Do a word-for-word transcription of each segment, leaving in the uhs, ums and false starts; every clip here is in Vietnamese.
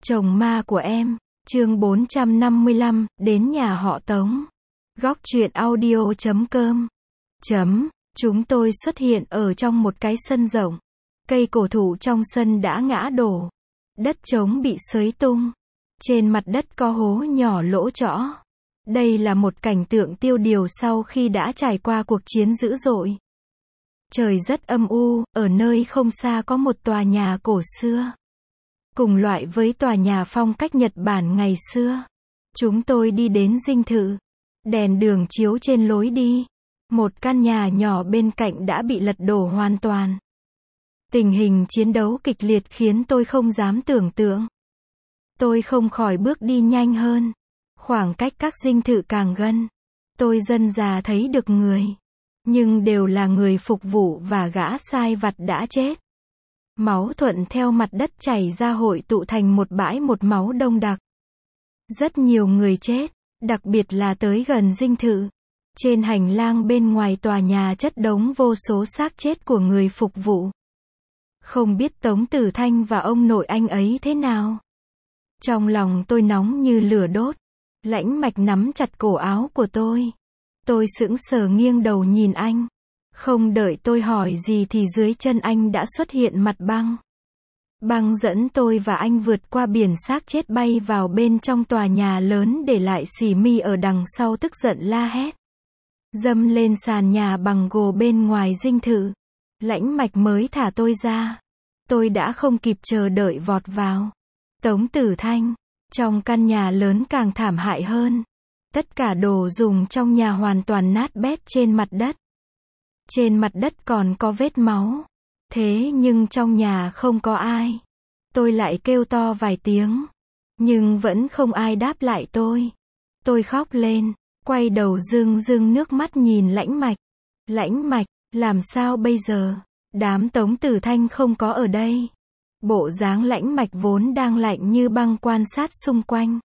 Chồng ma của em, chương bốn trăm năm mươi lăm, đến nhà họ Tống. Góc truyện audio chấm com. Chấm, chúng tôi xuất hiện ở trong một cái sân rộng. Cây cổ thụ trong sân đã ngã đổ. Đất trống bị xới tung. Trên mặt đất có hố nhỏ lỗ trõ. Đây là một cảnh tượng tiêu điều sau khi đã trải qua cuộc chiến dữ dội. Trời rất âm u, ở nơi không xa có một tòa nhà cổ xưa. Cùng loại với tòa nhà phong cách Nhật Bản ngày xưa. Chúng tôi đi đến dinh thự. Đèn đường chiếu trên lối đi. Một căn nhà nhỏ bên cạnh đã bị lật đổ hoàn toàn. Tình hình chiến đấu kịch liệt khiến tôi không dám tưởng tượng. Tôi không khỏi bước đi nhanh hơn. Khoảng cách các dinh thự càng gần. Tôi dần dà thấy được người. Nhưng đều là người phục vụ và gã sai vặt đã chết. Máu thuận theo mặt đất chảy ra hội tụ thành một bãi một máu đông đặc. Rất nhiều người chết, đặc biệt là tới gần dinh thự. Trên hành lang bên ngoài tòa nhà chất đống vô số xác chết của người phục vụ. Không biết Tống Tử Thanh và ông nội anh ấy thế nào. Trong lòng tôi nóng như lửa đốt. Lãnh Mạch nắm chặt cổ áo của tôi. Tôi sững sờ nghiêng đầu nhìn anh. Không đợi tôi hỏi gì thì dưới chân anh đã xuất hiện mặt băng. Băng dẫn tôi và anh vượt qua biển xác chết bay vào bên trong tòa nhà lớn để lại xỉ mi ở đằng sau tức giận la hét. Dâm lên sàn nhà bằng gỗ bên ngoài dinh thự. Lãnh Mạch mới thả tôi ra. Tôi đã không kịp chờ đợi vọt vào. Tống Tử Thanh. Trong căn nhà lớn càng thảm hại hơn. Tất cả đồ dùng trong nhà hoàn toàn nát bét trên mặt đất. Trên mặt đất còn có vết máu. Thế nhưng trong nhà không có ai. Tôi lại kêu to vài tiếng. Nhưng vẫn không ai đáp lại tôi. Tôi khóc lên. Quay đầu rưng rưng nước mắt nhìn Lãnh Mạch. Lãnh Mạch, làm sao bây giờ? Đám Tống Tử Thanh không có ở đây. Bộ dáng Lãnh Mạch vốn đang lạnh như băng quan sát xung quanh.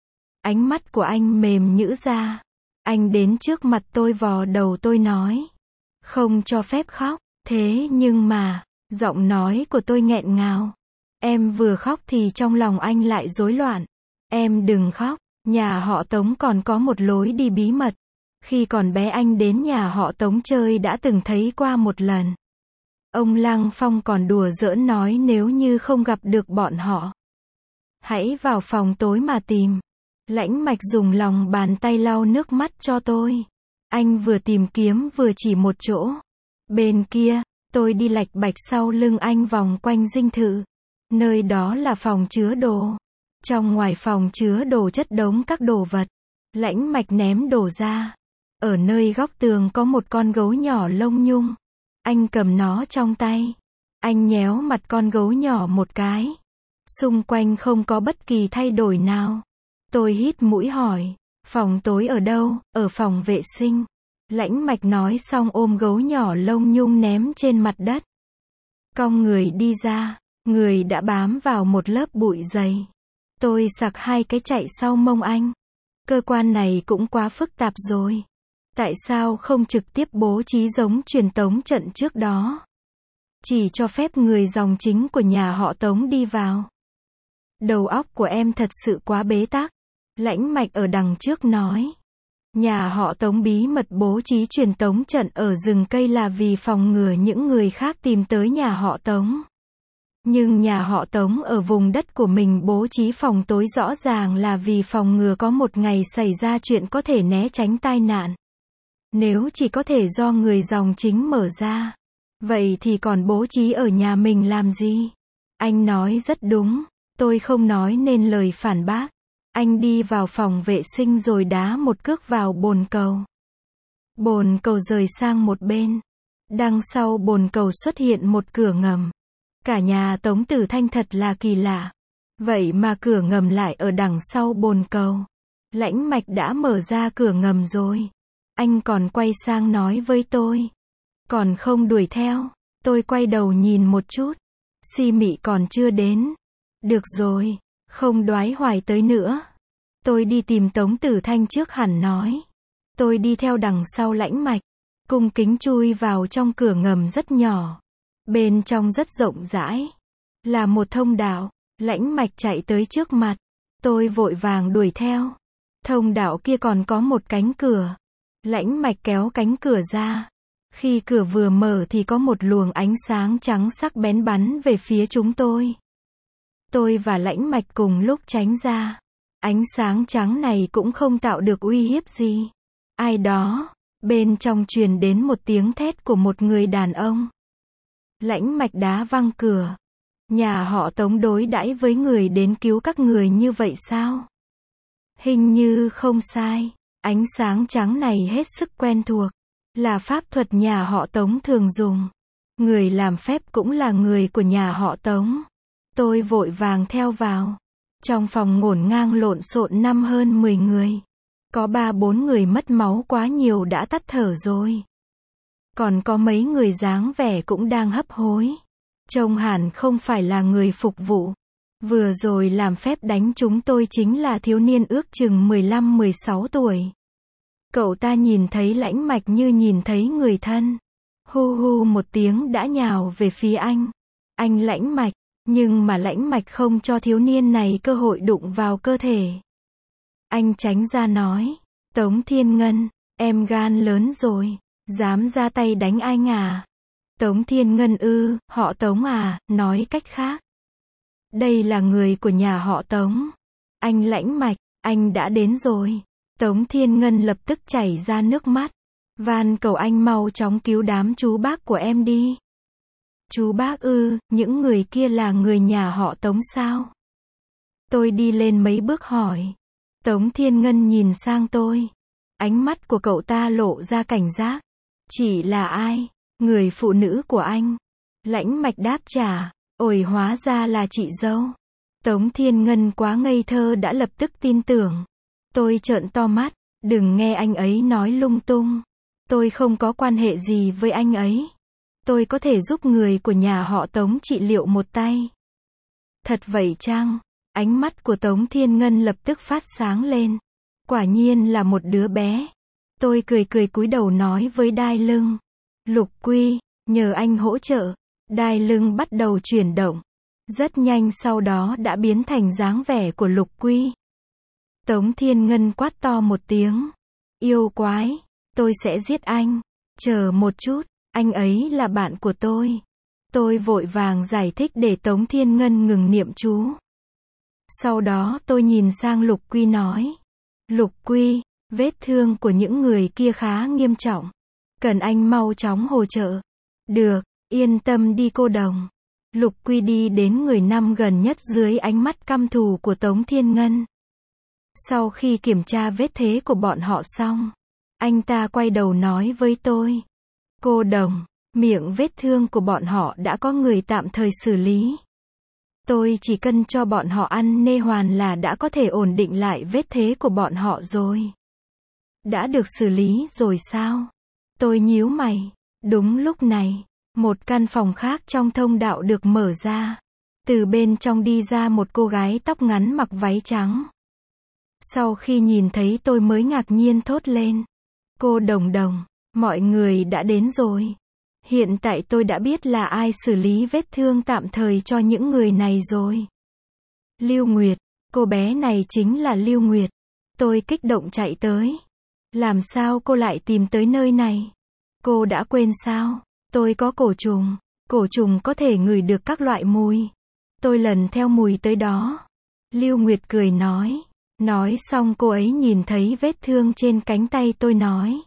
Ánh mắt của anh mềm nhũn ra. Anh đến trước mặt tôi vò đầu tôi nói. Không cho phép khóc. Thế nhưng mà, giọng nói của tôi nghẹn ngào. Em vừa khóc thì trong lòng anh lại rối loạn. Em đừng khóc. Nhà họ Tống còn có một lối đi bí mật. Khi còn bé anh đến nhà họ Tống chơi đã từng thấy qua một lần. Ông Lăng Phong còn đùa giỡn nói nếu như không gặp được bọn họ. Hãy vào phòng tối mà tìm. Lãnh Mạch dùng lòng bàn tay lau nước mắt cho tôi. Anh vừa tìm kiếm vừa chỉ một chỗ. Bên kia, tôi đi lạch bạch sau lưng anh vòng quanh dinh thự. Nơi đó là phòng chứa đồ. Trong ngoài phòng chứa đồ chất đống các đồ vật. Lãnh Mạch ném đồ ra. Ở nơi góc tường có một con gấu nhỏ lông nhung. Anh cầm nó trong tay. Anh nhéo mặt con gấu nhỏ một cái. Xung quanh không có bất kỳ thay đổi nào. Tôi hít mũi hỏi. Phòng tối ở đâu? Ở phòng vệ sinh. Lãnh Mạch nói xong ôm gấu nhỏ lông nhung ném trên mặt đất. Cong người đi ra. Người đã bám vào một lớp bụi dày. Tôi sặc hai cái chạy sau mông anh. Cơ quan này cũng quá phức tạp rồi. Tại sao không trực tiếp bố trí giống truyền tống trận trước đó? Chỉ cho phép người dòng chính của nhà họ Tống đi vào. Đầu óc của em thật sự quá bế tắc. Lãnh Mạch ở đằng trước nói. Nhà họ Tống bí mật bố trí truyền tống trận ở rừng cây là vì phòng ngừa những người khác tìm tới nhà họ Tống. Nhưng nhà họ Tống ở vùng đất của mình bố trí phòng tối rõ ràng là vì phòng ngừa có một ngày xảy ra chuyện có thể né tránh tai nạn. Nếu chỉ có thể do người dòng chính mở ra, vậy thì còn bố trí ở nhà mình làm gì? Anh nói rất đúng, tôi không nói nên lời phản bác. Anh đi vào phòng vệ sinh rồi đá một cước vào bồn cầu. Bồn cầu rời sang một bên. Đằng sau bồn cầu xuất hiện một cửa ngầm. Cả nhà Tống Tử Thanh thật là kỳ lạ. Vậy mà cửa ngầm lại ở đằng sau bồn cầu. Lãnh Mạch đã mở ra cửa ngầm rồi. Anh còn quay sang nói với tôi. Còn không đuổi theo. Tôi quay đầu nhìn một chút. Si Mị còn chưa đến. Được rồi, không đoái hoài tới nữa. Tôi đi tìm Tống Tử Thanh trước hẳn nói. Tôi đi theo đằng sau Lãnh Mạch. Cung kính chui vào trong cửa ngầm rất nhỏ. Bên trong rất rộng rãi. Là một thông đạo. Lãnh Mạch chạy tới trước mặt. Tôi vội vàng đuổi theo. Thông đạo kia còn có một cánh cửa. Lãnh Mạch kéo cánh cửa ra. Khi cửa vừa mở thì có một luồng ánh sáng trắng sắc bén bắn về phía chúng tôi. Tôi và Lãnh Mạch cùng lúc tránh ra. Ánh sáng trắng này cũng không tạo được uy hiếp gì. Ai đó, bên trong truyền đến một tiếng thét của một người đàn ông. Lãnh Mạch đá văng cửa. Nhà họ Tống đối đãi với người đến cứu các người như vậy sao? Hình như không sai. Ánh sáng trắng này hết sức quen thuộc. Là pháp thuật nhà họ Tống thường dùng. Người làm phép cũng là người của nhà họ Tống. Tôi vội vàng theo vào. Trong phòng ngổn ngang lộn xộn năm hơn mười người. Có ba bốn người mất máu quá nhiều đã tắt thở rồi. Còn có mấy người dáng vẻ cũng đang hấp hối. Trông hẳn không phải là người phục vụ. Vừa rồi làm phép đánh chúng tôi chính là thiếu niên ước chừng mười lăm mười sáu tuổi. Cậu ta nhìn thấy Lãnh Mạch như nhìn thấy người thân. Hu hu một tiếng đã nhào về phía anh. Anh Lãnh Mạch, nhưng mà Lãnh Mạch không cho thiếu niên này cơ hội đụng vào cơ thể. Anh tránh ra nói, Tống Thiên Ngân, em gan lớn rồi, dám ra tay đánh anh à? Tống Thiên Ngân ư, họ Tống à, nói cách khác. Đây là người của nhà họ Tống. Anh Lãnh Mạch, anh đã đến rồi. Tống Thiên Ngân lập tức chảy ra nước mắt. Van cầu anh mau chóng cứu đám chú bác của em đi. Chú bác ư, những người kia là người nhà họ Tống sao? Tôi đi lên mấy bước hỏi. Tống Thiên Ngân nhìn sang tôi. Ánh mắt của cậu ta lộ ra cảnh giác. Chỉ là ai? Người phụ nữ của anh. Lãnh Mạch đáp trả. Ôi hóa ra là chị dâu. Tống Thiên Ngân quá ngây thơ đã lập tức tin tưởng. Tôi trợn to mắt. Đừng nghe anh ấy nói lung tung. Tôi không có quan hệ gì với anh ấy. Tôi có thể giúp người của nhà họ Tống trị liệu một tay. Thật vậy chăng? Ánh mắt của Tống Thiên Ngân lập tức phát sáng lên. Quả nhiên là một đứa bé. Tôi cười cười cúi đầu nói với Đai Lưng. Lục Quy, nhờ anh hỗ trợ. Đai Lưng bắt đầu chuyển động. Rất nhanh sau đó đã biến thành dáng vẻ của Lục Quy. Tống Thiên Ngân quát to một tiếng. Yêu quái, tôi sẽ giết anh. Chờ một chút, anh ấy là bạn của tôi. Tôi vội vàng giải thích để Tống Thiên Ngân ngừng niệm chú. Sau đó tôi nhìn sang Lục Quy nói. Lục Quy, vết thương của những người kia khá nghiêm trọng. Cần anh mau chóng hỗ trợ. Được, yên tâm đi cô đồng. Lục Quy đi đến người năm gần nhất dưới ánh mắt căm thù của Tống Thiên Ngân. Sau khi kiểm tra vết thế của bọn họ xong, anh ta quay đầu nói với tôi. Cô đồng, miệng vết thương của bọn họ đã có người tạm thời xử lý. Tôi chỉ cần cho bọn họ ăn nê hoàn là đã có thể ổn định lại vết thế của bọn họ rồi. Đã được xử lý rồi sao? Tôi nhíu mày. Đúng lúc này, một căn phòng khác trong thông đạo được mở ra. Từ bên trong đi ra một cô gái tóc ngắn mặc váy trắng. Sau khi nhìn thấy tôi mới ngạc nhiên thốt lên. Cô Đồng Đồng, mọi người đã đến rồi. Hiện tại tôi đã biết là ai xử lý vết thương tạm thời cho những người này rồi. Lưu Nguyệt, cô bé này chính là Lưu Nguyệt. Tôi kích động chạy tới. Làm sao cô lại tìm tới nơi này? Cô đã quên sao? Tôi có cổ trùng. Cổ trùng có thể ngửi được các loại mùi. Tôi lần theo mùi tới đó. Lưu Nguyệt cười nói. Nói xong cô ấy nhìn thấy vết thương trên cánh tay tôi nói.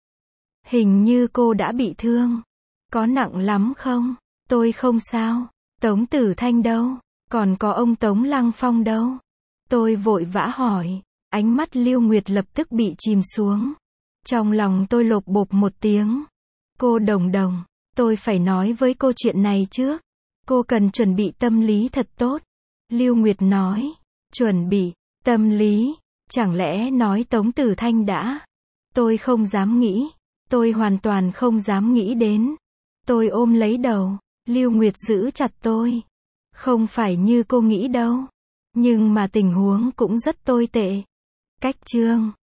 Hình như cô đã bị thương. Có nặng lắm không? Tôi không sao. Tống Tử Thanh đâu? Còn có ông Tống Lăng Phong đâu? Tôi vội vã hỏi. Ánh mắt Lưu Nguyệt lập tức bị chìm xuống. Trong lòng tôi lột bột một tiếng. Cô Đồng Đồng, tôi phải nói với cô chuyện này trước. Cô cần chuẩn bị tâm lý thật tốt. Lưu Nguyệt nói. Chuẩn bị, tâm lý, chẳng lẽ nói Tống Tử Thanh đã? Tôi không dám nghĩ. Tôi hoàn toàn không dám nghĩ đến. Tôi ôm lấy đầu. Lưu Nguyệt giữ chặt tôi. Không phải như cô nghĩ đâu. Nhưng mà tình huống cũng rất tồi tệ. Cách chương